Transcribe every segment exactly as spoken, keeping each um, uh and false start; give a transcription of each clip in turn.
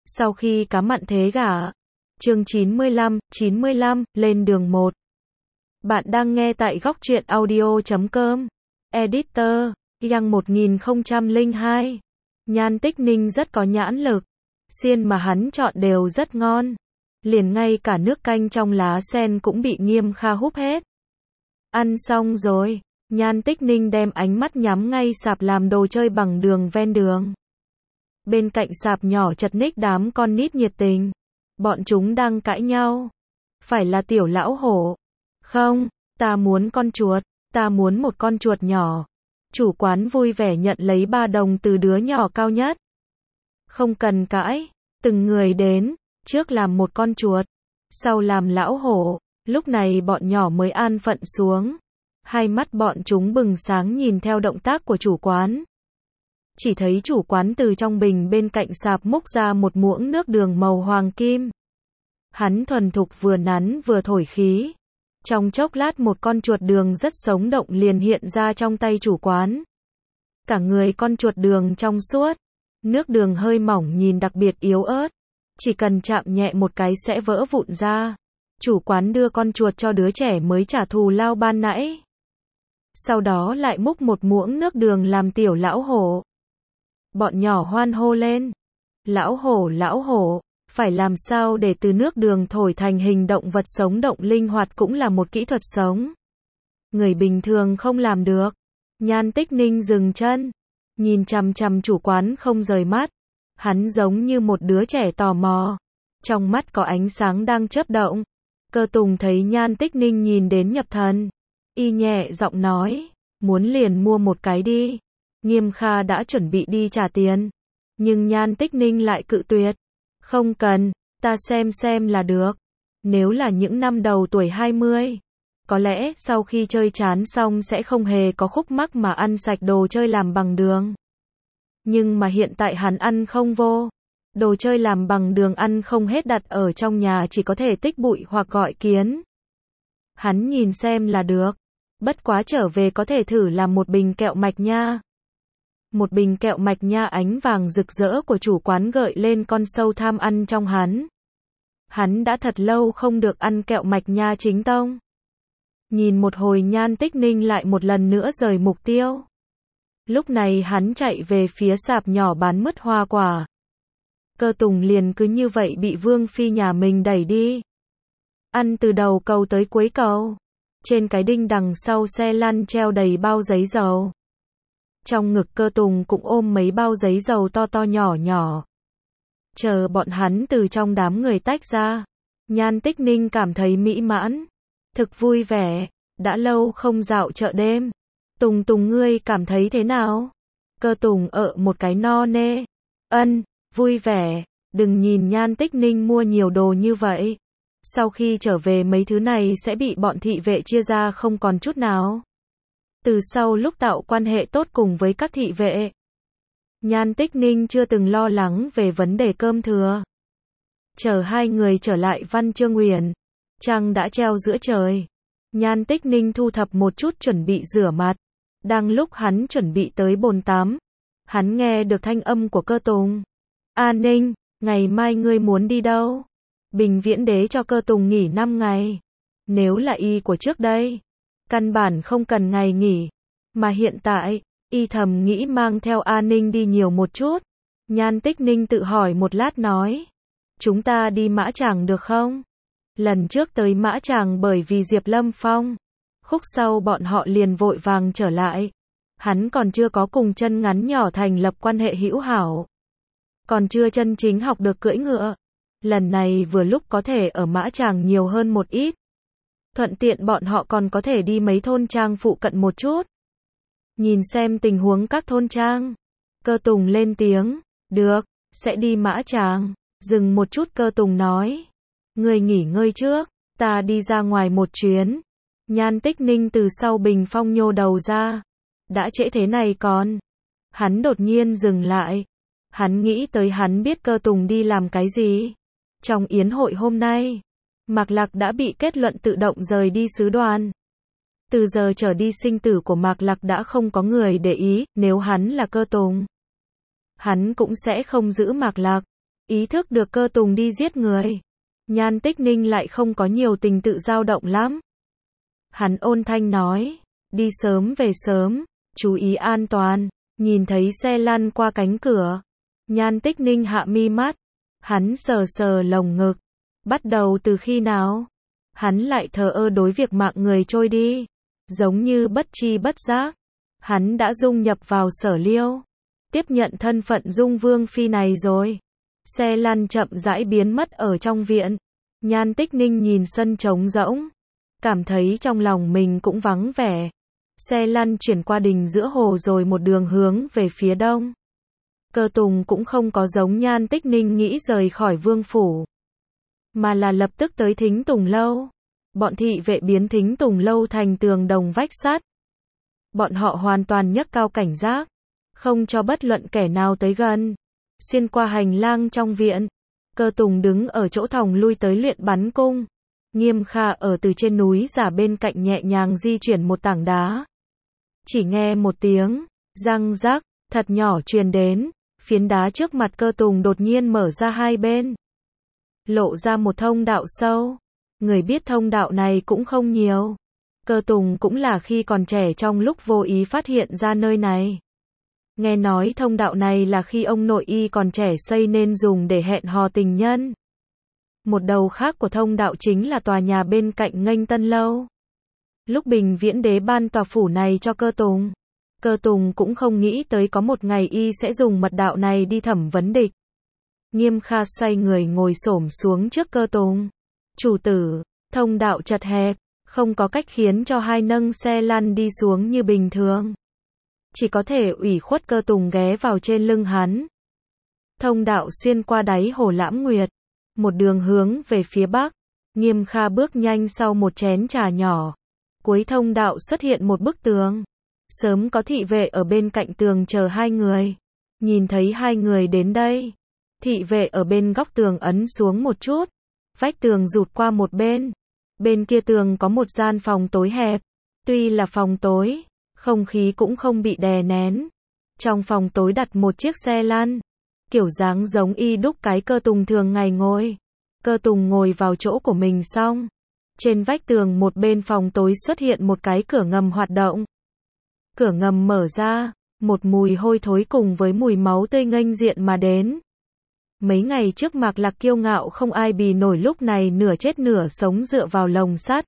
Sau khi cá mặn thế gả. Chương chín mươi lăm, chín mươi lăm, lên đường một. Bạn đang nghe tại góc truyện audio chấm com. Editor, Yang một nghìn không trăm lẻ hai. Nhan Tích Ninh rất có nhãn lực. Xiên mà hắn chọn đều rất ngon. Liền ngay cả nước canh trong lá sen cũng bị Nghiêm Kha húp hết. Ăn xong rồi, Nhan Tích Ninh đem ánh mắt nhắm ngay sạp làm đồ chơi bằng đường ven đường. Bên cạnh sạp nhỏ chật ních đám con nít nhiệt tình. Bọn chúng đang cãi nhau. Phải là Tiểu lão hổ. Không, ta muốn con chuột, ta muốn một con chuột nhỏ. Chủ quán vui vẻ nhận lấy ba đồng từ đứa nhỏ cao nhất. Không cần cãi, từng người đến, trước làm một con chuột, sau làm lão hổ. Lúc này bọn nhỏ mới an phận xuống. Hai mắt bọn chúng bừng sáng nhìn theo động tác của chủ quán. Chỉ thấy chủ quán từ trong bình bên cạnh sạp múc ra một muỗng nước đường màu hoàng kim. Hắn thuần thục vừa nắn vừa thổi khí. Trong chốc lát một con chuột đường rất sống động liền hiện ra trong tay chủ quán. Cả người con chuột đường trong suốt. Nước đường hơi mỏng nhìn đặc biệt yếu ớt. Chỉ cần chạm nhẹ một cái sẽ vỡ vụn ra. Chủ quán đưa con chuột cho đứa trẻ mới trả thù lao ban nãy. Sau đó lại múc một muỗng nước đường làm Tiểu lão hổ. Bọn nhỏ hoan hô lên. Lão hổ, lão hổ, phải làm sao để từ nước đường thổi thành hình động vật sống động linh hoạt cũng là một kỹ thuật sống. Người bình thường không làm được. Nhan Tích Ninh dừng chân, nhìn chằm chằm chủ quán không rời mắt. Hắn giống như một đứa trẻ tò mò. Trong mắt có ánh sáng đang chớp động. Cơ Tùng thấy Nhan Tích Ninh nhìn đến nhập thần. Y nhẹ giọng nói, muốn liền mua một cái đi. Nghiêm Kha đã chuẩn bị đi trả tiền. Nhưng Nhan Tích Ninh lại cự tuyệt. Không cần, ta xem xem là được. Nếu là những năm đầu tuổi hai mươi, có lẽ sau khi chơi chán xong sẽ không hề có khúc mắc mà ăn sạch đồ chơi làm bằng đường. Nhưng mà hiện tại hắn ăn không vô. Đồ chơi làm bằng đường ăn không hết đặt ở trong nhà chỉ có thể tích bụi hoặc gọi kiến. Hắn nhìn xem là được. Bất quá trở về có thể thử làm một bình kẹo mạch nha. Một bình kẹo mạch nha ánh vàng rực rỡ của chủ quán gợi lên con sâu tham ăn trong hắn. Hắn đã thật lâu không được ăn kẹo mạch nha chính tông. Nhìn một hồi Nhan Tích Ninh lại một lần nữa rời mục tiêu. Lúc này hắn chạy về phía sạp nhỏ bán mứt hoa quả. Cơ Tùng liền cứ như vậy bị Vương Phi nhà mình đẩy đi. Ăn từ đầu cầu tới cuối cầu. Trên cái đinh đằng sau xe lăn treo đầy bao giấy dầu. Trong ngực Cơ Tùng cũng ôm mấy bao giấy dầu to to nhỏ nhỏ. Chờ bọn hắn từ trong đám người tách ra. Nhan Tích Ninh cảm thấy mỹ mãn. Thực vui vẻ. Đã lâu không dạo chợ đêm. Tùng Tùng ngươi cảm thấy thế nào? Cơ Tùng ợ một cái no nê. Ân, vui vẻ. Đừng nhìn Nhan Tích Ninh mua nhiều đồ như vậy. Sau khi trở về mấy thứ này sẽ bị bọn thị vệ chia ra không còn chút nào. Từ sau lúc tạo quan hệ tốt cùng với các thị vệ, Nhan Tích Ninh chưa từng lo lắng về vấn đề cơm thừa. Chờ hai người trở lại Văn Chương Uyển, trăng đã treo giữa trời. Nhan Tích Ninh thu thập một chút chuẩn bị rửa mặt. Đang lúc hắn chuẩn bị tới bồn tắm, hắn nghe được thanh âm của Cơ Tùng. A Ninh, ngày mai ngươi muốn đi đâu? Bình Viễn Đế cho Cơ Tùng nghỉ năm ngày. Nếu là y của trước đây, căn bản không cần ngày nghỉ. Mà hiện tại, y thầm nghĩ mang theo A Ninh đi nhiều một chút. Nhan Tích Ninh tự hỏi một lát nói. Chúng ta đi Mã Tràng được không? Lần trước tới Mã Tràng bởi vì Diệp Lâm Phong. Khúc sau bọn họ liền vội vàng trở lại. Hắn còn chưa có cùng chân ngắn nhỏ thành lập quan hệ hữu hảo. Còn chưa chân chính học được cưỡi ngựa. Lần này vừa lúc có thể ở Mã Tràng nhiều hơn một ít. Thuận tiện bọn họ còn có thể đi mấy thôn trang phụ cận một chút. Nhìn xem tình huống các thôn trang. Cơ Tùng lên tiếng. Được, sẽ đi Mã Tràng. Dừng một chút Cơ Tùng nói. Ngươi nghỉ ngơi trước, ta đi ra ngoài một chuyến. Nhan Tích Ninh từ sau bình phong nhô đầu ra. Đã trễ thế này còn. Hắn đột nhiên dừng lại. Hắn nghĩ tới hắn biết Cơ Tùng đi làm cái gì. Trong yến hội hôm nay, Mạc Lạc đã bị kết luận tự động rời đi sứ đoàn. Từ giờ trở đi sinh tử của Mạc Lạc đã không có người để ý, nếu hắn là Cơ Tùng. Hắn cũng sẽ không giữ Mạc Lạc. ý thức được Cơ Tùng đi giết người. Nhan Tích Ninh lại không có nhiều tình tự dao động lắm. Hắn ôn thanh nói, đi sớm về sớm, chú ý an toàn. Nhìn thấy xe lăn qua cánh cửa, Nhan Tích Ninh hạ mi mắt, hắn sờ sờ lồng ngực. Bắt đầu từ khi nào? Hắn lại thờ ơ đối việc mạng người trôi đi, giống như bất tri bất giác. Hắn đã dung nhập vào Sở Liêu, tiếp nhận thân phận Dung Vương Phi này rồi. Xe lăn chậm rãi biến mất ở trong viện. Nhan Tích Ninh nhìn sân trống rỗng, cảm thấy trong lòng mình cũng vắng vẻ. Xe lăn chuyển qua đình giữa hồ rồi một đường hướng về phía đông. Cơ Tùng cũng không có giống Nhan Tích Ninh nghĩ rời khỏi vương phủ, mà là lập tức tới Thính Tùng Lâu. Bọn thị vệ biến Thính Tùng Lâu thành tường đồng vách sắt. Bọn họ hoàn toàn nhấc cao cảnh giác, không cho bất luận kẻ nào tới gần. Xuyên qua hành lang trong viện, Cơ Tùng đứng ở chỗ thòng lui tới luyện bắn cung. Nghiêm Kha ở từ trên núi giả bên cạnh nhẹ nhàng di chuyển một tảng đá. Chỉ nghe một tiếng răng rắc thật nhỏ truyền đến, phiến đá trước mặt Cơ Tùng đột nhiên mở ra hai bên, lộ ra một thông đạo sâu. Người biết thông đạo này cũng không nhiều. Cơ Tùng cũng là khi còn trẻ trong lúc vô ý phát hiện ra nơi này. Nghe nói thông đạo này là khi ông nội y còn trẻ xây nên dùng để hẹn hò tình nhân. Một đầu khác của thông đạo chính là tòa nhà bên cạnh Nghênh Tân Lâu. Lúc Bình Viễn Đế ban tòa phủ này cho Cơ Tùng, Cơ Tùng cũng không nghĩ tới có một ngày y sẽ dùng mật đạo này đi thẩm vấn địch. Nghiêm Kha xoay người ngồi xổm xuống trước Cơ Tùng. Chủ tử, thông đạo chật hẹp, không có cách khiến cho hai nâng xe lăn đi xuống như bình thường. Chỉ có thể ủy khuất Cơ Tùng ghé vào trên lưng hắn. Thông đạo xuyên qua đáy hồ Lãm Nguyệt, một đường hướng về phía bắc. Nghiêm Kha bước nhanh sau một chén trà nhỏ. Cuối thông đạo xuất hiện một bức tường. Sớm có thị vệ ở bên cạnh tường chờ hai người. Nhìn thấy hai người đến đây, thị vệ ở bên góc tường ấn xuống một chút. Vách tường rụt qua một bên. Bên kia tường có một gian phòng tối hẹp. Tuy là phòng tối, không khí cũng không bị đè nén. Trong phòng tối đặt một chiếc xe lăn, kiểu dáng giống y đúc cái Cơ Tùng thường ngày ngồi. Cơ Tùng ngồi vào chỗ của mình xong. Trên vách tường một bên phòng tối xuất hiện một cái cửa ngầm hoạt động. Cửa ngầm mở ra, một mùi hôi thối cùng với mùi máu tươi nghênh diện mà đến. Mấy ngày trước Mạc Lạc kiêu ngạo không ai bì nổi lúc này nửa chết nửa sống dựa vào lồng sắt.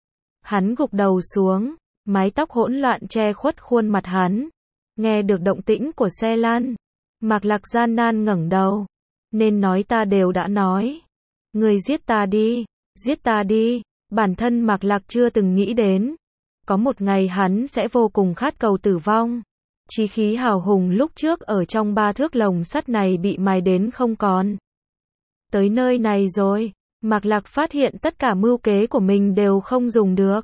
Hắn gục đầu xuống, mái tóc hỗn loạn che khuất khuôn mặt hắn. Nghe được động tĩnh của xe lăn, Mạc Lạc gian nan ngẩng đầu. Nên nói ta đều đã nói. Người giết ta đi, giết ta đi. Bản thân Mạc Lạc chưa từng nghĩ đến. Có một ngày hắn sẽ vô cùng khát cầu tử vong. Chí khí hào hùng lúc trước ở trong ba thước lồng sắt này bị mài đến không còn. Tới nơi này rồi, Mạc Lạc phát hiện tất cả mưu kế của mình đều không dùng được.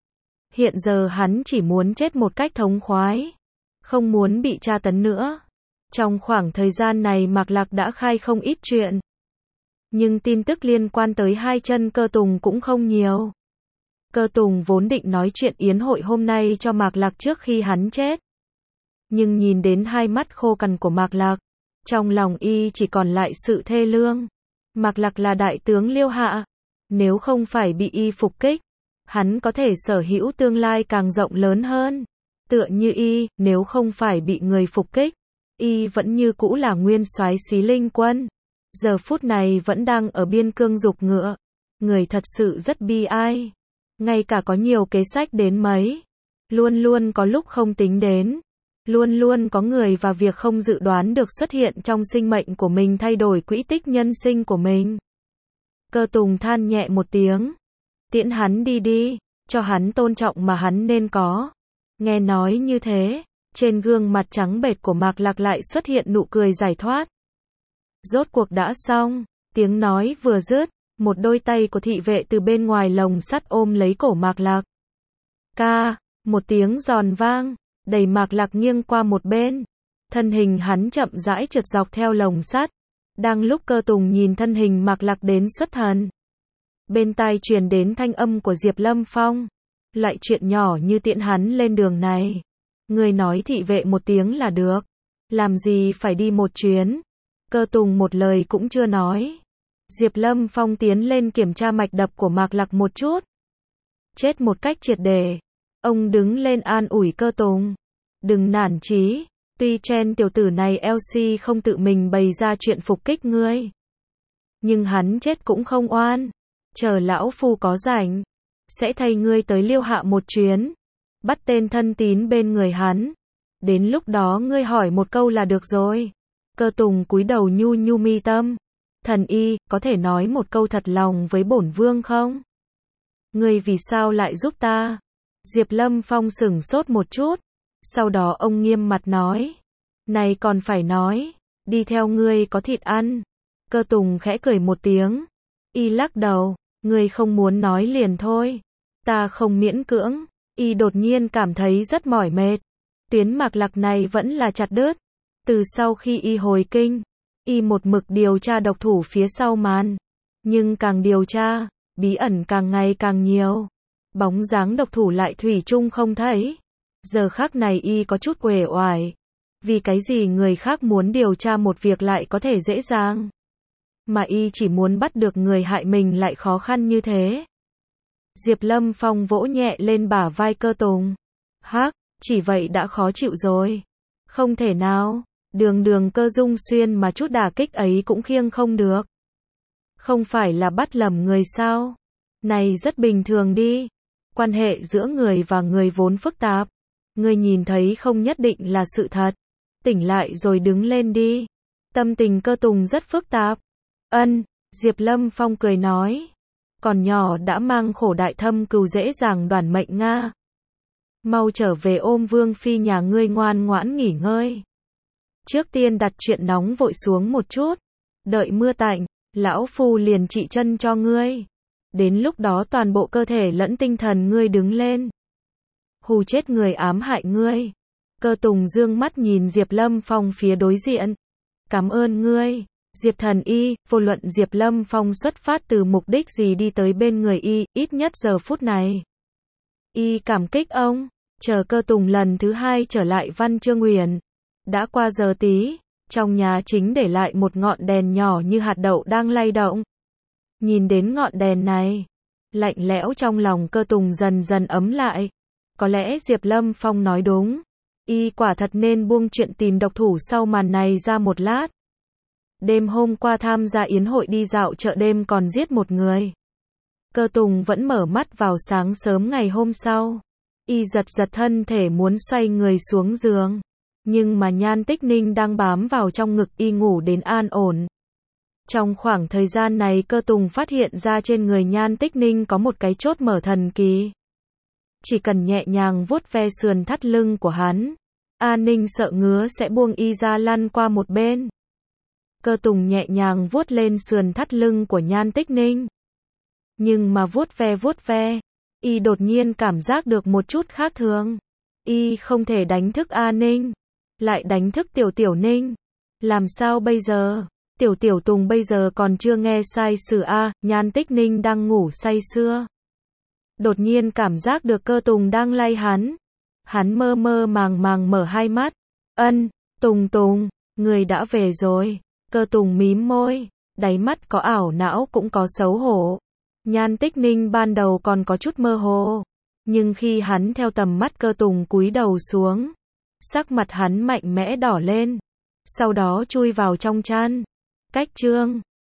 Hiện giờ hắn chỉ muốn chết một cách thống khoái, không muốn bị tra tấn nữa. Trong khoảng thời gian này Mạc Lạc đã khai không ít chuyện. Nhưng tin tức liên quan tới hai chân Cơ Tùng cũng không nhiều. Cơ Tùng vốn định nói chuyện yến hội hôm nay cho Mạc Lạc trước khi hắn chết. Nhưng nhìn đến hai mắt khô cằn của Mạc Lạc, trong lòng y chỉ còn lại sự thê lương. Mạc Lạc là đại tướng Liêu Hạ, nếu không phải bị y phục kích, hắn có thể sở hữu tương lai càng rộng lớn hơn. Tựa như y, nếu không phải bị người phục kích, y vẫn như cũ là nguyên soái Xí Linh Quân. Giờ phút này vẫn đang ở biên cương giục ngựa. Người thật sự rất bi ai. Ngay cả có nhiều kế sách đến mấy, luôn luôn có lúc không tính đến. Luôn luôn có người và việc không dự đoán được xuất hiện trong sinh mệnh của mình thay đổi quỹ tích nhân sinh của mình. Cơ Tùng than nhẹ một tiếng. Tiễn hắn đi đi, cho hắn tôn trọng mà hắn nên có. Nghe nói như thế, trên gương mặt trắng bệch của Mạc Lạc lại xuất hiện nụ cười giải thoát. Rốt cuộc đã xong, tiếng nói vừa dứt, một đôi tay của thị vệ từ bên ngoài lồng sắt ôm lấy cổ Mạc Lạc. Ca, một tiếng giòn vang, đẩy Mạc Lạc nghiêng qua một bên. Thân hình hắn chậm rãi trượt dọc theo lồng sắt. Đang lúc Cơ Tùng nhìn thân hình Mạc Lạc đến xuất thần, bên tai truyền đến thanh âm của Diệp Lâm Phong. Loại chuyện nhỏ như tiễn hắn lên đường này, người nói thị vệ một tiếng là được, làm gì phải đi một chuyến. Cơ Tùng một lời cũng chưa nói. Diệp Lâm Phong tiến lên kiểm tra mạch đập của Mạc Lạc một chút. Chết một cách triệt để. Ông đứng lên an ủi Cơ Tùng. Đừng nản chí. Tuy Chen tiểu tử này lờ xê không tự mình bày ra chuyện phục kích ngươi. Nhưng hắn chết cũng không oan. Chờ lão phu có rảnh. Sẽ thay ngươi tới Liêu Hạ một chuyến. Bắt tên thân tín bên người hắn. Đến lúc đó ngươi hỏi một câu là được rồi. Cơ Tùng cúi đầu nhu nhu mi tâm. Thần y, có thể nói một câu thật lòng với bổn vương không? Ngươi vì sao lại giúp ta? Diệp Lâm Phong sửng sốt một chút. Sau đó ông nghiêm mặt nói. Này còn phải nói. Đi theo ngươi có thịt ăn. Cơ Tùng khẽ cười một tiếng. Y lắc đầu. Ngươi không muốn nói liền thôi. Ta không miễn cưỡng. Y đột nhiên cảm thấy rất mỏi mệt. Tuyến Mạc Lạc này vẫn là chặt đứt. Từ sau khi Y hồi kinh, Y một mực điều tra độc thủ phía sau màn. Nhưng càng điều tra, bí ẩn càng ngày càng nhiều. Bóng dáng độc thủ lại thủy chung không thấy. Giờ khắc này Y có chút uể oải. Vì cái gì người khác muốn điều tra một việc lại có thể dễ dàng. Mà Y chỉ muốn bắt được người hại mình lại khó khăn như thế. Diệp Lâm Phong vỗ nhẹ lên bả vai Cơ Tùng. Hắc, chỉ vậy đã khó chịu rồi. Không thể nào, đường đường Cơ Dung Xuyên mà chút đả kích ấy cũng khiêng không được. Không phải là bắt lầm người sao? Này rất bình thường đi. Quan hệ giữa người và người vốn phức tạp. Người nhìn thấy không nhất định là sự thật. Tỉnh lại rồi đứng lên đi. Tâm tình Cơ Tùng rất phức tạp. Ân, Diệp Lâm Phong cười nói. Còn nhỏ đã mang khổ đại thâm cừu dễ dàng đoản mệnh Nga. Mau trở về ôm Vương Phi nhà ngươi ngoan ngoãn nghỉ ngơi. Trước tiên đặt chuyện nóng vội xuống một chút. Đợi mưa tạnh, lão phu liền trị chân cho ngươi. Đến lúc đó toàn bộ cơ thể lẫn tinh thần ngươi đứng lên. Hù chết người ám hại ngươi. Cơ Tùng dương mắt nhìn Diệp Lâm Phong phía đối diện. Cảm ơn ngươi. Diệp thần y, vô luận Diệp Lâm Phong xuất phát từ mục đích gì đi tới bên người Y, ít nhất giờ phút này. Y cảm kích ông. Chờ Cơ Tùng lần thứ hai trở lại Văn Chương Uyển. Đã qua giờ tí, trong nhà chính để lại một ngọn đèn nhỏ như hạt đậu đang lay động. Nhìn đến ngọn đèn này, lạnh lẽo trong lòng Cơ Tùng dần dần ấm lại. Có lẽ Diệp Lâm Phong nói đúng. Y quả thật nên buông chuyện tìm độc thủ sau màn này ra một lát. Đêm hôm qua tham gia yến hội đi dạo chợ đêm còn giết một người. Cơ Tùng vẫn mở mắt vào sáng sớm ngày hôm sau. Y giật giật thân thể muốn xoay người xuống giường. Nhưng mà Nhan Tích Ninh đang bám vào trong ngực Y ngủ đến an ổn. Trong khoảng thời gian này Cơ Tùng phát hiện ra trên người Nhan Tích Ninh có một cái chốt mở thần kỳ. Chỉ cần nhẹ nhàng vuốt ve sườn thắt lưng của hắn, An Ninh sợ ngứa sẽ buông Y ra lăn qua một bên. Cơ Tùng nhẹ nhàng vuốt lên sườn thắt lưng của Nhan Tích Ninh. Nhưng mà vuốt ve vuốt ve, Y đột nhiên cảm giác được một chút khác thường. Y không thể đánh thức A Ninh, lại đánh thức Tiểu Tiểu Ninh. Làm sao bây giờ? Tiểu Tiểu Tùng bây giờ còn chưa nghe sai sử A, Nhan Tích Ninh đang ngủ say sưa. Đột nhiên cảm giác được Cơ Tùng đang lay hắn. Hắn mơ mơ màng màng mở hai mắt. Ân, Tùng Tùng, người đã về rồi. Cơ Tùng mím môi, đáy mắt có ảo não cũng có xấu hổ. Nhan Tích Ninh ban đầu còn có chút mơ hồ. Nhưng khi hắn theo tầm mắt Cơ Tùng cúi đầu xuống, sắc mặt hắn mạnh mẽ đỏ lên. Sau đó chui vào trong chăn. Cách chương